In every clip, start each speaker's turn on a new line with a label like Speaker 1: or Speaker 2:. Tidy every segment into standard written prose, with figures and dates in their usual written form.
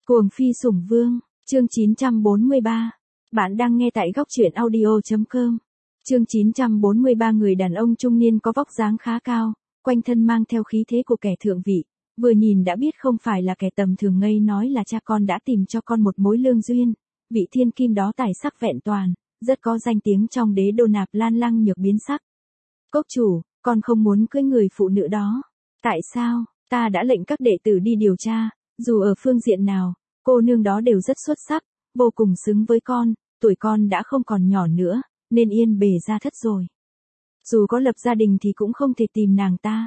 Speaker 1: Cuồng phi sủng vương, chương 943. Bạn đang nghe tại góc truyện audio.com. Chương 943. Người đàn ông trung niên có vóc dáng khá cao, quanh thân mang theo khí thế của kẻ thượng vị, vừa nhìn đã biết không phải là kẻ tầm thường. Ngây nói là cha con đã tìm cho con một mối lương duyên, vị thiên kim đó tài sắc vẹn toàn, rất có danh tiếng trong đế đô Nạp Lan Lăng Nhược biến sắc. Cốc chủ, con không muốn cưới người phụ nữ đó. Tại sao? Ta đã lệnh các đệ tử đi điều tra, dù ở phương diện nào, cô nương đó đều rất xuất sắc, vô cùng xứng với con, tuổi con đã không còn nhỏ nữa, nên yên bề gia thất rồi. Dù có lập gia đình thì cũng không thể tìm nàng ta.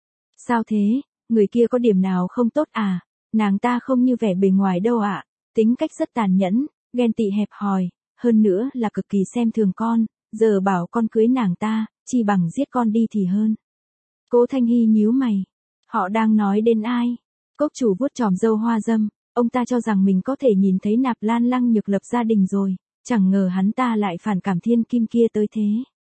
Speaker 1: Sao thế, người kia có điểm nào không tốt à? Nàng ta không như vẻ bề ngoài đâu ạ, tính cách rất tàn nhẫn, ghen tị hẹp hòi, hơn nữa là cực kỳ xem thường con, giờ bảo con cưới nàng ta, chi bằng giết con đi thì hơn. Cố Thanh Hy nhíu mày. Họ đang nói đến ai? Cốc chủ vuốt chòm râu hoa dâm, ông ta cho rằng mình có thể nhìn thấy Nạp Lan Lăng Nhược lập gia đình rồi, chẳng ngờ hắn ta lại phản cảm thiên kim kia tới thế.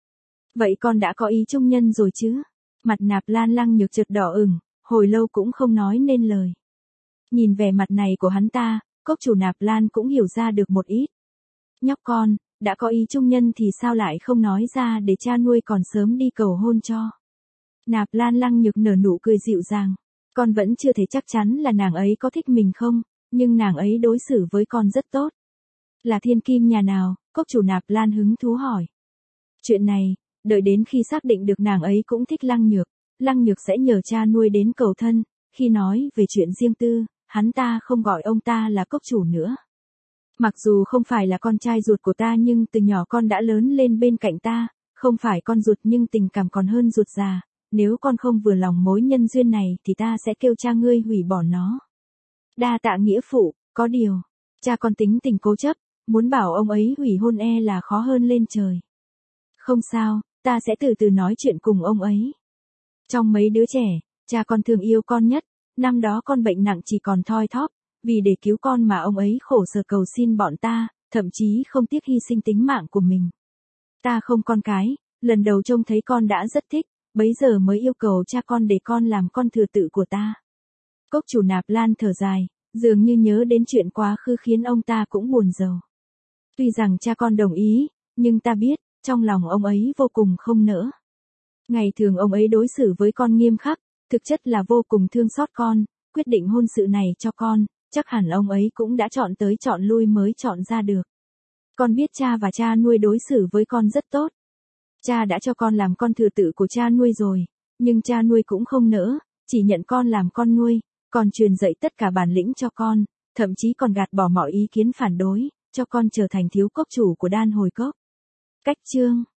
Speaker 1: Vậy con đã có ý trung nhân rồi chứ? Mặt Nạp Lan Lăng Nhược chợt đỏ ửng, hồi lâu cũng không nói nên lời. Nhìn vẻ mặt này của hắn ta, cốc chủ Nạp Lan cũng hiểu ra được một ít. Nhóc con, đã có ý trung nhân thì sao lại không nói ra để cha nuôi còn sớm đi cầu hôn cho? Nạp Lan Lăng Nhược nở nụ cười dịu dàng. Con vẫn chưa thể chắc chắn là nàng ấy có thích mình không, nhưng nàng ấy đối xử với con rất tốt. Là thiên kim nhà nào? Cốc chủ Nạp Lan hứng thú hỏi. Chuyện này, đợi đến khi xác định được nàng ấy cũng thích Lăng Nhược sẽ nhờ cha nuôi đến cầu thân. Khi nói về chuyện riêng tư, hắn ta không gọi ông ta là cốc chủ nữa. Mặc dù không phải là con trai ruột của ta nhưng từ nhỏ con đã lớn lên bên cạnh ta, không phải con ruột nhưng tình cảm còn hơn ruột già. Nếu con không vừa lòng mối nhân duyên này thì ta sẽ kêu cha ngươi hủy bỏ nó. Đa tạ nghĩa phụ, có điều, cha con tính tình cố chấp, muốn bảo ông ấy hủy hôn là khó hơn lên trời. Không sao, ta sẽ từ từ nói chuyện cùng ông ấy. Trong mấy đứa trẻ, cha con thương yêu con nhất, năm đó con bệnh nặng chỉ còn thoi thóp, vì để cứu con mà ông ấy khổ sở cầu xin bọn ta, thậm chí không tiếc hy sinh tính mạng của mình. Ta không con cái, lần đầu trông thấy con đã rất thích. Bấy giờ mới yêu cầu cha con để con làm con thừa tự của ta. Cốc chủ Nạp Lan thở dài, dường như nhớ đến chuyện quá khứ khiến ông ta cũng buồn rầu. Tuy rằng cha con đồng ý, nhưng ta biết, trong lòng ông ấy vô cùng không nỡ. Ngày thường ông ấy đối xử với con nghiêm khắc, thực chất là vô cùng thương xót con, quyết định hôn sự này cho con, chắc hẳn ông ấy cũng đã chọn tới chọn lui mới chọn ra được. Con biết cha và cha nuôi đối xử với con rất tốt. Cha đã cho con làm con thừa tự của cha nuôi rồi, nhưng cha nuôi cũng không nỡ, chỉ nhận con làm con nuôi, còn truyền dạy tất cả bản lĩnh cho con, thậm chí còn gạt bỏ mọi ý kiến phản đối, cho con trở thành thiếu cốc chủ của Đan Hồi Cốc. Cách chương